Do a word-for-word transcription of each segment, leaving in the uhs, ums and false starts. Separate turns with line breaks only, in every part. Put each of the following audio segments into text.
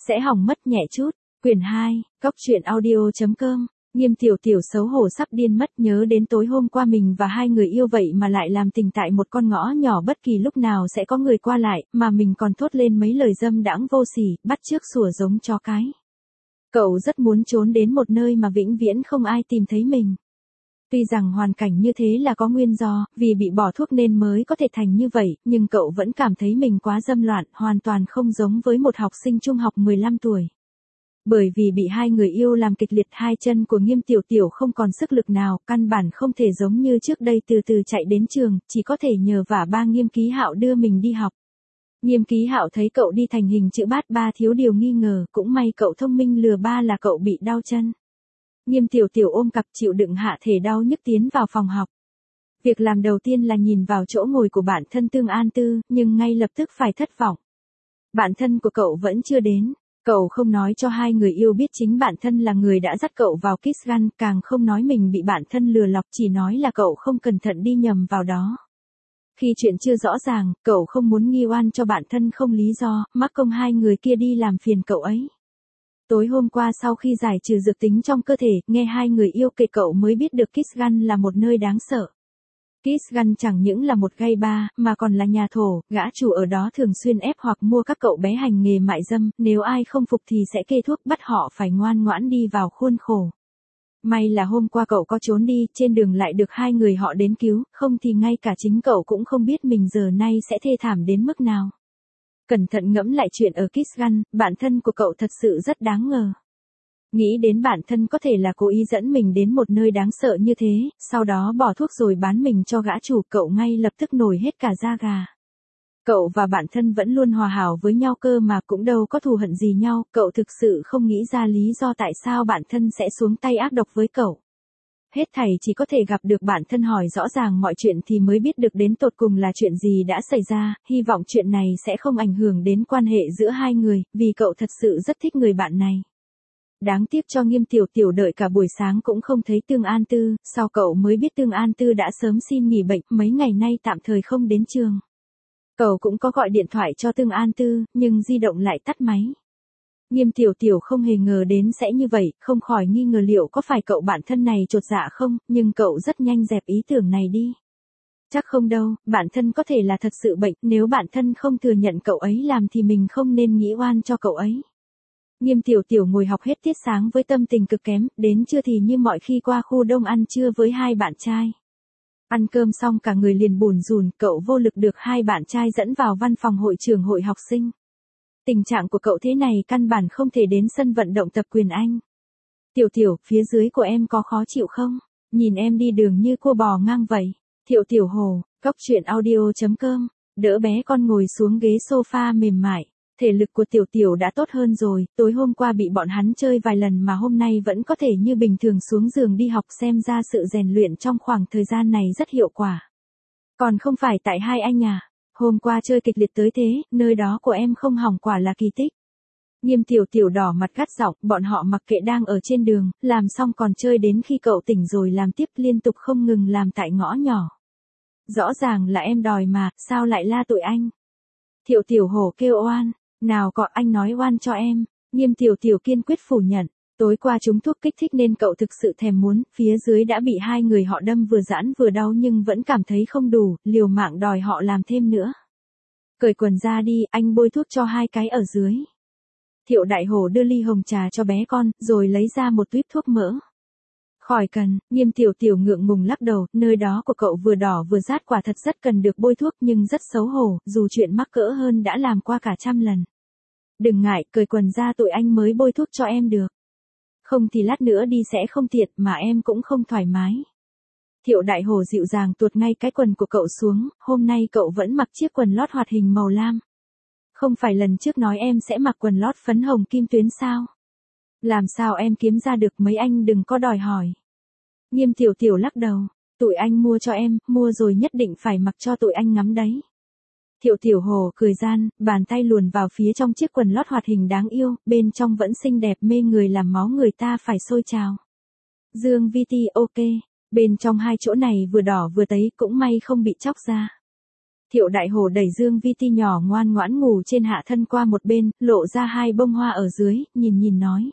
Sẽ hỏng mất nhẹ chút. Quyển hai, Cóc truyện audio chấm com. Nghiêm Tiểu Tiểu xấu hổ sắp điên mất, nhớ đến tối hôm qua mình và hai người yêu vậy mà lại làm tình tại một con ngõ nhỏ bất kỳ lúc nào sẽ có người qua lại, mà mình còn thốt lên mấy lời dâm đãng vô sỉ, bắt chước sủa giống chó cái. Cậu rất muốn trốn đến một nơi mà vĩnh viễn không ai tìm thấy mình. Tuy rằng hoàn cảnh như thế là có nguyên do, vì bị bỏ thuốc nên mới có thể thành như vậy, nhưng cậu vẫn cảm thấy mình quá dâm loạn, hoàn toàn không giống với một học sinh trung học mười lăm tuổi. Bởi vì bị hai người yêu làm kịch liệt, hai chân của Nghiêm Tiểu Tiểu không còn sức lực nào, căn bản không thể giống như trước đây từ từ chạy đến trường, chỉ có thể nhờ vả ba Nghiêm Ký Hạo đưa mình đi học. Nghiêm Ký Hạo thấy cậu đi thành hình chữ bát ba thiếu điều nghi ngờ, cũng may cậu thông minh lừa ba là cậu bị đau chân. Nghiêm Tiểu Tiểu ôm cặp chịu đựng hạ thể đau nhức tiến vào phòng học. Việc làm đầu tiên là nhìn vào chỗ ngồi của bạn thân Tương An Tư, nhưng ngay lập tức phải thất vọng. Bạn thân của cậu vẫn chưa đến. Cậu không nói cho hai người yêu biết chính bản thân là người đã dắt cậu vào Kiss Gun, càng không nói mình bị bạn thân lừa lọc, chỉ nói là cậu không cẩn thận đi nhầm vào đó. Khi chuyện chưa rõ ràng, cậu không muốn nghi oan cho bạn thân không lý do, mắc công hai người kia đi làm phiền cậu ấy. Tối hôm qua sau khi giải trừ dược tính trong cơ thể, nghe hai người yêu kể cậu mới biết được Kiss Gun là một nơi đáng sợ. Kiss Gun chẳng những là một gay bar, mà còn là nhà thổ, gã chủ ở đó thường xuyên ép hoặc mua các cậu bé hành nghề mại dâm, nếu ai không phục thì sẽ kê thuốc bắt họ phải ngoan ngoãn đi vào khuôn khổ. May là hôm qua cậu có trốn đi, trên đường lại được hai người họ đến cứu, không thì ngay cả chính cậu cũng không biết mình giờ nay sẽ thê thảm đến mức nào. Cẩn thận ngẫm lại chuyện ở Kiss Gun, bản thân của cậu thật sự rất đáng ngờ. Nghĩ đến bản thân có thể là cố ý dẫn mình đến một nơi đáng sợ như thế, sau đó bỏ thuốc rồi bán mình cho gã chủ, cậu ngay lập tức nổi hết cả da gà. Cậu và bản thân vẫn luôn hòa hảo với nhau cơ mà, cũng đâu có thù hận gì nhau, cậu thực sự không nghĩ ra lý do tại sao bản thân sẽ xuống tay ác độc với cậu. Hết thảy chỉ có thể gặp được bản thân hỏi rõ ràng mọi chuyện thì mới biết được đến tột cùng là chuyện gì đã xảy ra, hy vọng chuyện này sẽ không ảnh hưởng đến quan hệ giữa hai người, vì cậu thật sự rất thích người bạn này. Đáng tiếc cho Nghiêm Tiểu Tiểu đợi cả buổi sáng cũng không thấy Tương An Tư, sau cậu mới biết Tương An Tư đã sớm xin nghỉ bệnh, mấy ngày nay tạm thời không đến trường. Cậu cũng có gọi điện thoại cho Tương An Tư, nhưng di động lại tắt máy. Nghiêm Tiểu Tiểu không hề ngờ đến sẽ như vậy, không khỏi nghi ngờ liệu có phải cậu bạn thân này chột dạ không, nhưng cậu rất nhanh dẹp ý tưởng này đi. Chắc không đâu, bạn thân có thể là thật sự bệnh, nếu bạn thân không thừa nhận cậu ấy làm thì mình không nên nghĩ oan cho cậu ấy. Nghiêm Tiểu Tiểu ngồi học hết tiết sáng với tâm tình cực kém, đến trưa thì như mọi khi qua khu đông ăn trưa với hai bạn trai. Ăn cơm xong cả người liền bủn rủn, cậu vô lực được hai bạn trai dẫn vào văn phòng hội trưởng hội học sinh. Tình trạng của cậu thế này căn bản không thể đến sân vận động tập quyền Anh. Tiểu Tiểu, phía dưới của em có khó chịu không? Nhìn em đi đường như cua bò ngang vậy. Tiểu Tiểu hồ, Cóc truyện audio chấm com, đỡ bé con ngồi xuống ghế sofa mềm mại. Thể lực của Tiểu Tiểu đã tốt hơn rồi, tối hôm qua bị bọn hắn chơi vài lần mà hôm nay vẫn có thể như bình thường xuống giường đi học, xem ra sự rèn luyện trong khoảng thời gian này rất hiệu quả. Còn không phải tại hai anh à, hôm qua chơi kịch liệt tới thế, nơi đó của em không hỏng quả là kỳ tích. Nghiêm Tiểu Tiểu đỏ mặt gắt giọng, bọn họ mặc kệ đang ở trên đường, làm xong còn chơi đến khi cậu tỉnh rồi làm tiếp, liên tục không ngừng làm tại ngõ nhỏ. Rõ ràng là em đòi mà, sao lại la tụi anh? Tiểu Tiểu hổ kêu oan. Nào có, anh nói oan cho em. Nghiêm Tiểu Tiểu kiên quyết phủ nhận. Tối qua trúng thuốc kích thích nên cậu thực sự thèm muốn, phía dưới đã bị hai người họ đâm vừa giãn vừa đau nhưng vẫn cảm thấy không đủ, liều mạng đòi họ làm thêm nữa. Cởi quần ra đi, anh bôi thuốc cho hai cái ở dưới. Thiệu Đại Hổ đưa ly hồng trà cho bé con, rồi lấy ra một tuýp thuốc mỡ. Khỏi cần, Nghiêm Tiểu Tiểu ngượng ngùng lắc đầu, nơi đó của cậu vừa đỏ vừa rát, quả thật rất cần được bôi thuốc nhưng rất xấu hổ, dù chuyện mắc cỡ hơn đã làm qua cả trăm lần. Đừng ngại, cởi quần ra tụi anh mới bôi thuốc cho em được. Không thì lát nữa đi sẽ không tiện mà em cũng không thoải mái. Thiệu Đại Hổ dịu dàng tuột ngay cái quần của cậu xuống, hôm nay cậu vẫn mặc chiếc quần lót hoạt hình màu lam. Không phải lần trước nói em sẽ mặc quần lót phấn hồng kim tuyến sao? Làm sao em kiếm ra được, mấy anh đừng có đòi hỏi. Nghiêm Tiểu Tiểu lắc đầu, tụi anh mua cho em, mua rồi nhất định phải mặc cho tụi anh ngắm đấy. Thiệu Tiểu Hồ cười gian, bàn tay luồn vào phía trong chiếc quần lót hoạt hình đáng yêu, bên trong vẫn xinh đẹp mê người làm máu người ta phải sôi trào. Dương Vi Ti ok, bên trong hai chỗ này vừa đỏ vừa tấy, cũng may không bị chóc ra. Thiệu Đại Hổ đẩy Dương Vi Ti nhỏ ngoan ngoãn ngủ trên hạ thân qua một bên, lộ ra hai bông hoa ở dưới, nhìn nhìn nói.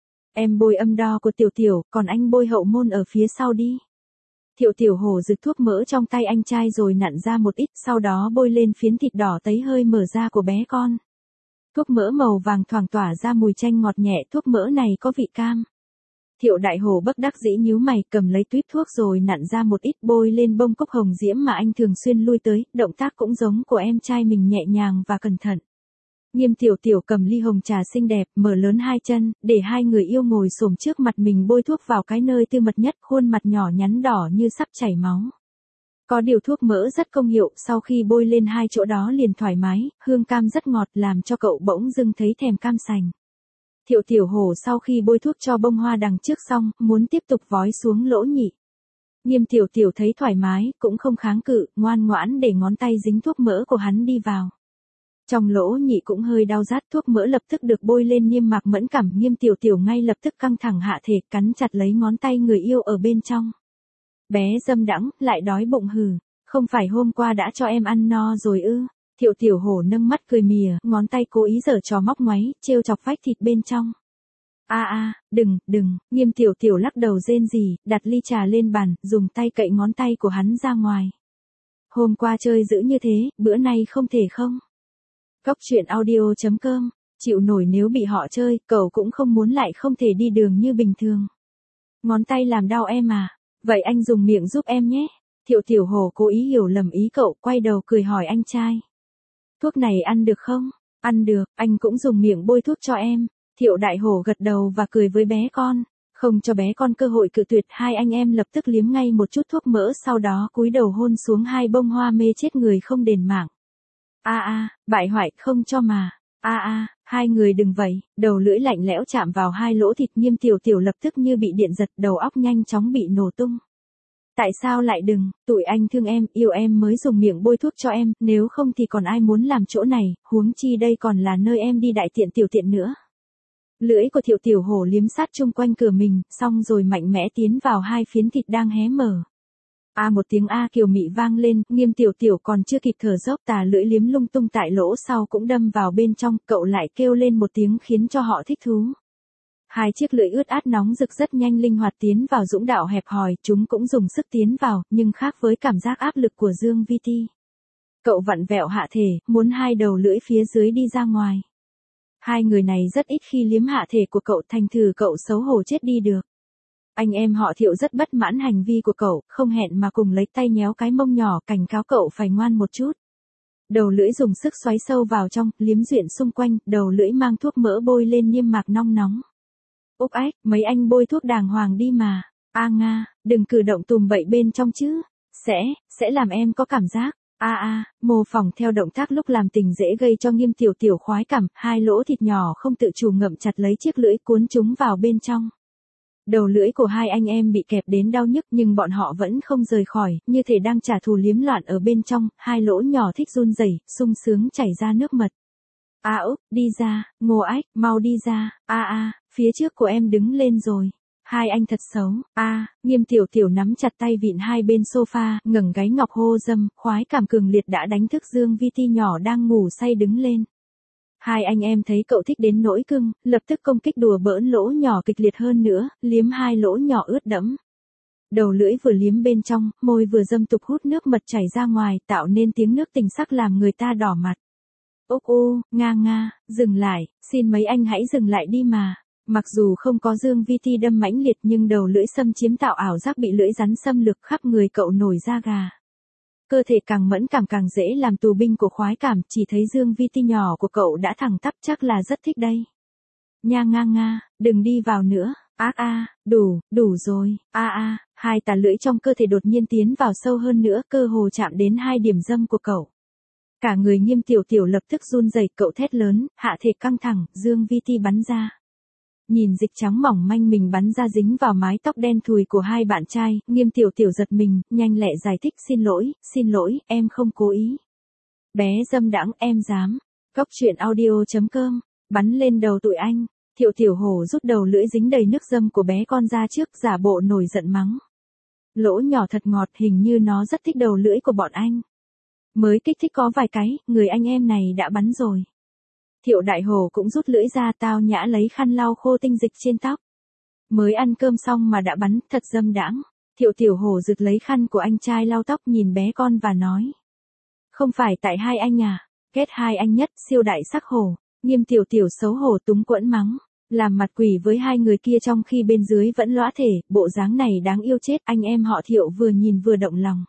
Em bôi âm đo của Tiểu Tiểu, còn anh bôi hậu môn ở phía sau đi. Thiệu Tiểu Hổ rực thuốc mỡ trong tay anh trai rồi nặn ra một ít, sau đó bôi lên phiến thịt đỏ tấy hơi mở ra của bé con. Thuốc mỡ màu vàng thoảng tỏa ra mùi chanh ngọt nhẹ, thuốc mỡ này có vị cam. Thiệu Đại Hổ bất đắc dĩ nhíu mày, cầm lấy tuýp thuốc rồi nặn ra một ít bôi lên bông cúc hồng diễm mà anh thường xuyên lui tới, động tác cũng giống của em trai mình nhẹ nhàng và cẩn thận. Nghiêm Tiểu Tiểu cầm ly hồng trà xinh đẹp, mở lớn hai chân, để hai người yêu ngồi xổm trước mặt mình bôi thuốc vào cái nơi tư mật nhất, khuôn mặt nhỏ nhắn đỏ như sắp chảy máu. Có điều thuốc mỡ rất công hiệu, sau khi bôi lên hai chỗ đó liền thoải mái, hương cam rất ngọt làm cho cậu bỗng dưng thấy thèm cam sành. Thiệu Tiểu Hổ sau khi bôi thuốc cho bông hoa đằng trước xong, muốn tiếp tục vói xuống lỗ nhị. Nghiêm Tiểu Tiểu thấy thoải mái, cũng không kháng cự, ngoan ngoãn để ngón tay dính thuốc mỡ của hắn đi vào. Trong lỗ nhị cũng hơi đau rát, thuốc mỡ lập tức được bôi lên niêm mạc mẫn cảm, Nghiêm Tiểu Tiểu ngay lập tức căng thẳng hạ thể, cắn chặt lấy ngón tay người yêu ở bên trong. Bé dâm đãng, lại đói bụng hừ, không phải hôm qua đã cho em ăn no rồi ư? Thiệu Tiểu Hổ nâng mắt cười mỉa, ngón tay cố ý giở trò móc ngoáy, trêu chọc vách thịt bên trong. A a, đừng, đừng, Nghiêm Tiểu Tiểu lắc đầu rên rỉ, đặt ly trà lên bàn, dùng tay cậy ngón tay của hắn ra ngoài. Hôm qua chơi dữ như thế, bữa nay không thể không? Cóc truyện audio chấm com, chịu nổi nếu bị họ chơi, cậu cũng không muốn lại không thể đi đường như bình thường. Ngón tay làm đau em à? Vậy anh dùng miệng giúp em nhé. Thiệu Tiểu Hổ cố ý hiểu lầm ý cậu, quay đầu cười hỏi anh trai. Thuốc này ăn được không? Ăn được, anh cũng dùng miệng bôi thuốc cho em. Thiệu Đại Hổ gật đầu và cười với bé con. Không cho bé con cơ hội cự tuyệt, hai anh em lập tức liếm ngay một chút thuốc mỡ, sau đó cúi đầu hôn xuống hai bông hoa mê chết người không đền mạng. A a, bại hoại, không cho mà. A a, hai người đừng vậy. Đầu lưỡi lạnh lẽo chạm vào hai lỗ thịt, Nghiêm Tiểu Tiểu lập tức như bị điện giật, đầu óc nhanh chóng bị nổ tung. Tại sao lại đừng, tụi anh thương em, yêu em mới dùng miệng bôi thuốc cho em, nếu không thì còn ai muốn làm chỗ này, huống chi đây còn là nơi em đi đại tiện tiểu tiện nữa. Lưỡi của Thiệu Tiểu Hổ liếm sát chung quanh cửa mình, xong rồi mạnh mẽ tiến vào hai phiến thịt đang hé mở. A một tiếng A kiều mị vang lên, Nghiêm Tiểu Tiểu còn chưa kịp thở dốc, tà lưỡi liếm lung tung tại lỗ sau cũng đâm vào bên trong, cậu lại kêu lên một tiếng khiến cho họ thích thú. Hai chiếc lưỡi ướt át nóng rực rất nhanh linh hoạt tiến vào dũng đạo hẹp hòi, chúng cũng dùng sức tiến vào, nhưng khác với cảm giác áp lực của Dương Vi Ti. Cậu vặn vẹo hạ thể, muốn hai đầu lưỡi phía dưới đi ra ngoài. Hai người này rất ít khi liếm hạ thể của cậu, thành thử cậu xấu hổ chết đi được. Anh em họ Thiệu rất bất mãn hành vi của cậu, không hẹn mà cùng lấy tay nhéo cái mông nhỏ, cảnh cáo cậu phải ngoan một chút. Đầu lưỡi dùng sức xoáy sâu vào trong, liếm duyện xung quanh, đầu lưỡi mang thuốc mỡ bôi lên niêm mạc nong nóng. Úc ách, mấy anh bôi thuốc đàng hoàng đi mà. A nga, đừng cử động tùm bậy bên trong chứ. Sẽ, sẽ làm em có cảm giác. A a, mô phỏng theo động tác lúc làm tình dễ gây cho Nghiêm Tiểu Tiểu khoái cảm, hai lỗ thịt nhỏ không tự chủ ngậm chặt lấy chiếc lưỡi cuốn chúng vào bên trong. Đầu lưỡi của hai anh em bị kẹp đến đau nhức nhưng bọn họ vẫn không rời khỏi, như thể đang trả thù liếm loạn ở bên trong, hai lỗ nhỏ thích run rẩy, sung sướng chảy ra nước mật. A Úc, đi ra, Ngô Ách, mau đi ra, a a, phía trước của em đứng lên rồi. Hai anh thật xấu, a, Nghiêm Tiểu Tiểu nắm chặt tay vịn hai bên sofa, ngẩng gáy ngọc hô dâm, khoái cảm cường liệt đã đánh thức Dương Vi Ti nhỏ đang ngủ say đứng lên. Hai anh em thấy cậu thích đến nỗi cưng, lập tức công kích đùa bỡn lỗ nhỏ kịch liệt hơn nữa, liếm hai lỗ nhỏ ướt đẫm. Đầu lưỡi vừa liếm bên trong, môi vừa dâm tục hút nước mật chảy ra ngoài, tạo nên tiếng nước tình sắc làm người ta đỏ mặt. Úc u, nga nga, dừng lại, xin mấy anh hãy dừng lại đi mà. Mặc dù không có Dương Vi Ti đâm mãnh liệt nhưng đầu lưỡi xâm chiếm tạo ảo giác bị lưỡi rắn xâm lược, khắp người cậu nổi da gà. Cơ thể càng mẫn cảm càng dễ làm tù binh của khoái cảm, chỉ thấy Dương Vi Ti nhỏ của cậu đã thẳng tắp, chắc là rất thích đây. Nha nga nga, đừng đi vào nữa, ác a, à, đủ, đủ rồi, a a, hai tà lưỡi trong cơ thể đột nhiên tiến vào sâu hơn nữa, cơ hồ chạm đến hai điểm dâm của cậu. Cả người Nghiêm Tiểu Tiểu lập tức run rẩy, cậu thét lớn, hạ thể căng thẳng, Dương Vi Ti bắn ra. Nhìn dịch trắng mỏng manh mình bắn ra dính vào mái tóc đen thùi của hai bạn trai, Nghiêm Tiểu Tiểu giật mình, nhanh lẹ giải thích, xin lỗi, xin lỗi, em không cố ý. Bé dâm đãng, em dám. Cóc truyện audio chấm com, bắn lên đầu tụi anh. Thiệu Tiểu Hổ rút đầu lưỡi dính đầy nước dâm của bé con ra trước, giả bộ nổi giận mắng. Lỗ nhỏ thật ngọt, hình như nó rất thích đầu lưỡi của bọn anh. Mới kích thích có vài cái, người anh em này đã bắn rồi. Thiệu Đại Hổ cũng rút lưỡi ra, tao nhã lấy khăn lau khô tinh dịch trên tóc. Mới ăn cơm xong mà đã bắn, thật dâm đãng. Thiệu Tiểu Hổ giật lấy khăn của anh trai lau tóc, nhìn bé con và nói. Không phải tại hai anh à, ghét hai anh nhất, siêu đại sắc hổ. Nghiêm Tiểu Tiểu xấu hổ túng quẫn mắng. Làm mặt quỷ với hai người kia trong khi bên dưới vẫn lõa thể, bộ dáng này đáng yêu chết. Anh em họ Thiệu vừa nhìn vừa động lòng.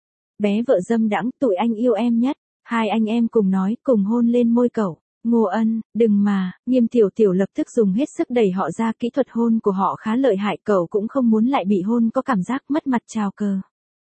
Bé vợ dâm đãng, tụi anh yêu em nhất. Hai anh em cùng nói, cùng hôn lên môi cậu. Ngô Ân, đừng mà. Nghiêm Tiểu Tiểu lập tức dùng hết sức đẩy họ ra, kỹ thuật hôn của họ khá lợi hại, cậu cũng không muốn lại bị hôn, có cảm giác mất mặt chào cờ.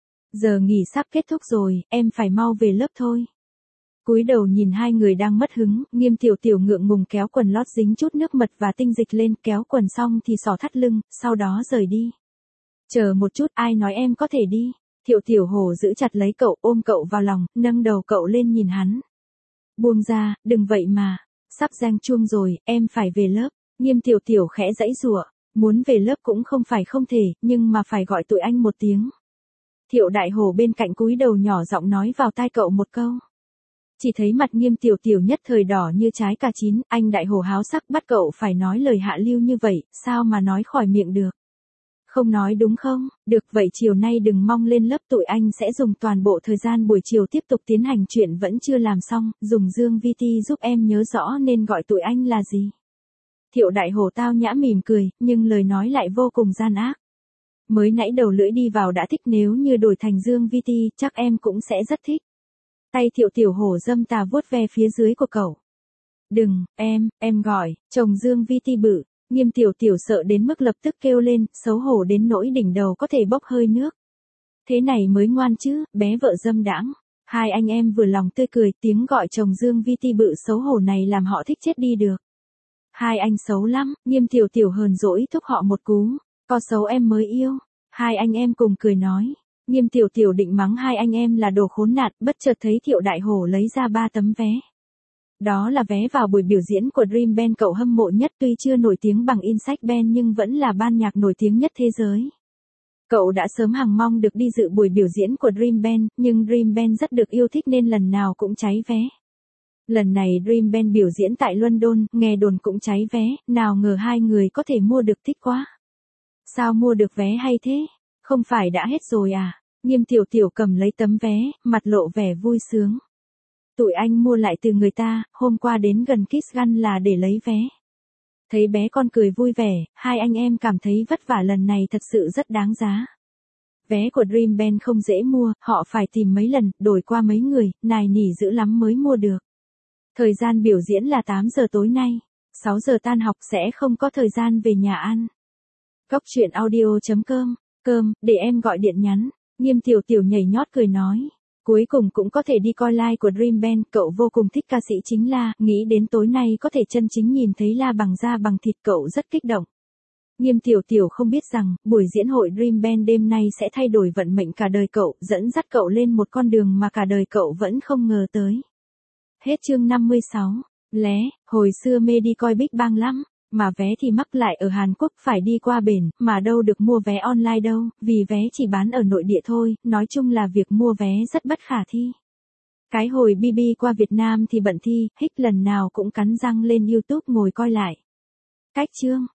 Giờ nghỉ sắp kết thúc rồi, em phải mau về lớp thôi. Cúi đầu nhìn hai người đang mất hứng, Nghiêm Tiểu Tiểu ngượng ngùng kéo quần lót dính chút nước mật và tinh dịch lên, kéo quần xong thì xỏ thắt lưng, sau đó rời đi. Chờ một chút, ai nói em có thể đi. Thiệu Tiểu Hổ giữ chặt lấy cậu, ôm cậu vào lòng, nâng đầu cậu lên nhìn hắn. Buông ra, đừng vậy mà. Sắp rang chuông rồi, em phải về lớp. Nghiêm Tiểu Tiểu khẽ giãy giụa, muốn về lớp cũng không phải không thể, nhưng mà phải gọi tụi anh một tiếng. Thiệu Đại Hổ bên cạnh cúi đầu nhỏ giọng nói vào tai cậu một câu. Chỉ thấy mặt Nghiêm Tiểu Tiểu nhất thời đỏ như trái cà chín, anh Đại Hổ háo sắc bắt cậu phải nói lời hạ lưu như vậy, sao mà nói khỏi miệng được. Không nói đúng không? Được vậy chiều nay đừng mong lên lớp, tụi anh sẽ dùng toàn bộ thời gian buổi chiều tiếp tục tiến hành chuyện vẫn chưa làm xong, dùng Dương vê tê giúp em nhớ rõ nên gọi tụi anh là gì. Thiệu Đại Hổ tao nhã mỉm cười, nhưng lời nói lại vô cùng gian ác. Mới nãy đầu lưỡi đi vào đã thích, nếu như đổi thành Dương vê tê chắc em cũng sẽ rất thích. Tay Thiệu Tiểu Hổ dâm tà vuốt ve phía dưới của cậu. Đừng, em, em gọi, chồng Dương vê tê bự. Nghiêm Tiểu Tiểu sợ đến mức lập tức kêu lên, xấu hổ đến nỗi đỉnh đầu có thể bốc hơi nước. Thế này mới ngoan chứ, bé vợ dâm đãng. Hai anh em vừa lòng tươi cười, tiếng gọi chồng Dương vê tê bự xấu hổ này làm họ thích chết đi được. Hai anh xấu lắm, Nghiêm Tiểu Tiểu hờn dỗi thúc họ một cú. Có xấu em mới yêu. Hai anh em cùng cười nói. Nghiêm Tiểu Tiểu định mắng hai anh em là đồ khốn nạn, bất chợt thấy Thiệu Đại Hổ lấy ra ba tấm vé. Đó là vé vào buổi biểu diễn của Dream Band cậu hâm mộ nhất, tuy chưa nổi tiếng bằng Insect Band nhưng vẫn là ban nhạc nổi tiếng nhất thế giới. Cậu đã sớm hằng mong được đi dự buổi biểu diễn của Dream Band, nhưng Dream Band rất được yêu thích nên lần nào cũng cháy vé. Lần này Dream Band biểu diễn tại London, nghe đồn cũng cháy vé, nào ngờ hai người có thể mua được, thích quá. Sao mua được vé hay thế? Không phải đã hết rồi à? Nghiêm Tiểu Tiểu cầm lấy tấm vé, mặt lộ vẻ vui sướng. Tụi anh mua lại từ người ta, hôm qua đến gần Kiss Gun là để lấy vé. Thấy bé con cười vui vẻ, hai anh em cảm thấy vất vả lần này thật sự rất đáng giá. Vé của Dream Band không dễ mua, họ phải tìm mấy lần, đổi qua mấy người, nài nỉ dữ lắm mới mua được. Thời gian biểu diễn là tám giờ tối nay, sáu giờ tan học sẽ không có thời gian về nhà ăn. Cóc truyện audio chấm com, cơm, để em gọi điện nhắn. Nghiêm Tiểu Tiểu nhảy nhót cười nói. Cuối cùng cũng có thể đi coi live của Dream Band, cậu vô cùng thích ca sĩ chính La, nghĩ đến tối nay có thể chân chính nhìn thấy La bằng da bằng thịt, cậu rất kích động. Nghiêm Tiểu Tiểu không biết rằng, buổi diễn hội Dream Band đêm nay sẽ thay đổi vận mệnh cả đời cậu, dẫn dắt cậu lên một con đường mà cả đời cậu vẫn không ngờ tới. Hết chương năm mươi sáu. Lé, hồi xưa mê đi coi Big Bang lắm, mà vé thì mắc lại ở Hàn Quốc, phải đi qua bển, mà đâu được mua vé online đâu, vì vé chỉ bán ở nội địa thôi, nói chung là việc mua vé rất bất khả thi. Cái hồi bê bê qua Việt Nam thì bận thi, hích lần nào cũng cắn răng lên YouTube ngồi coi lại. Cách chương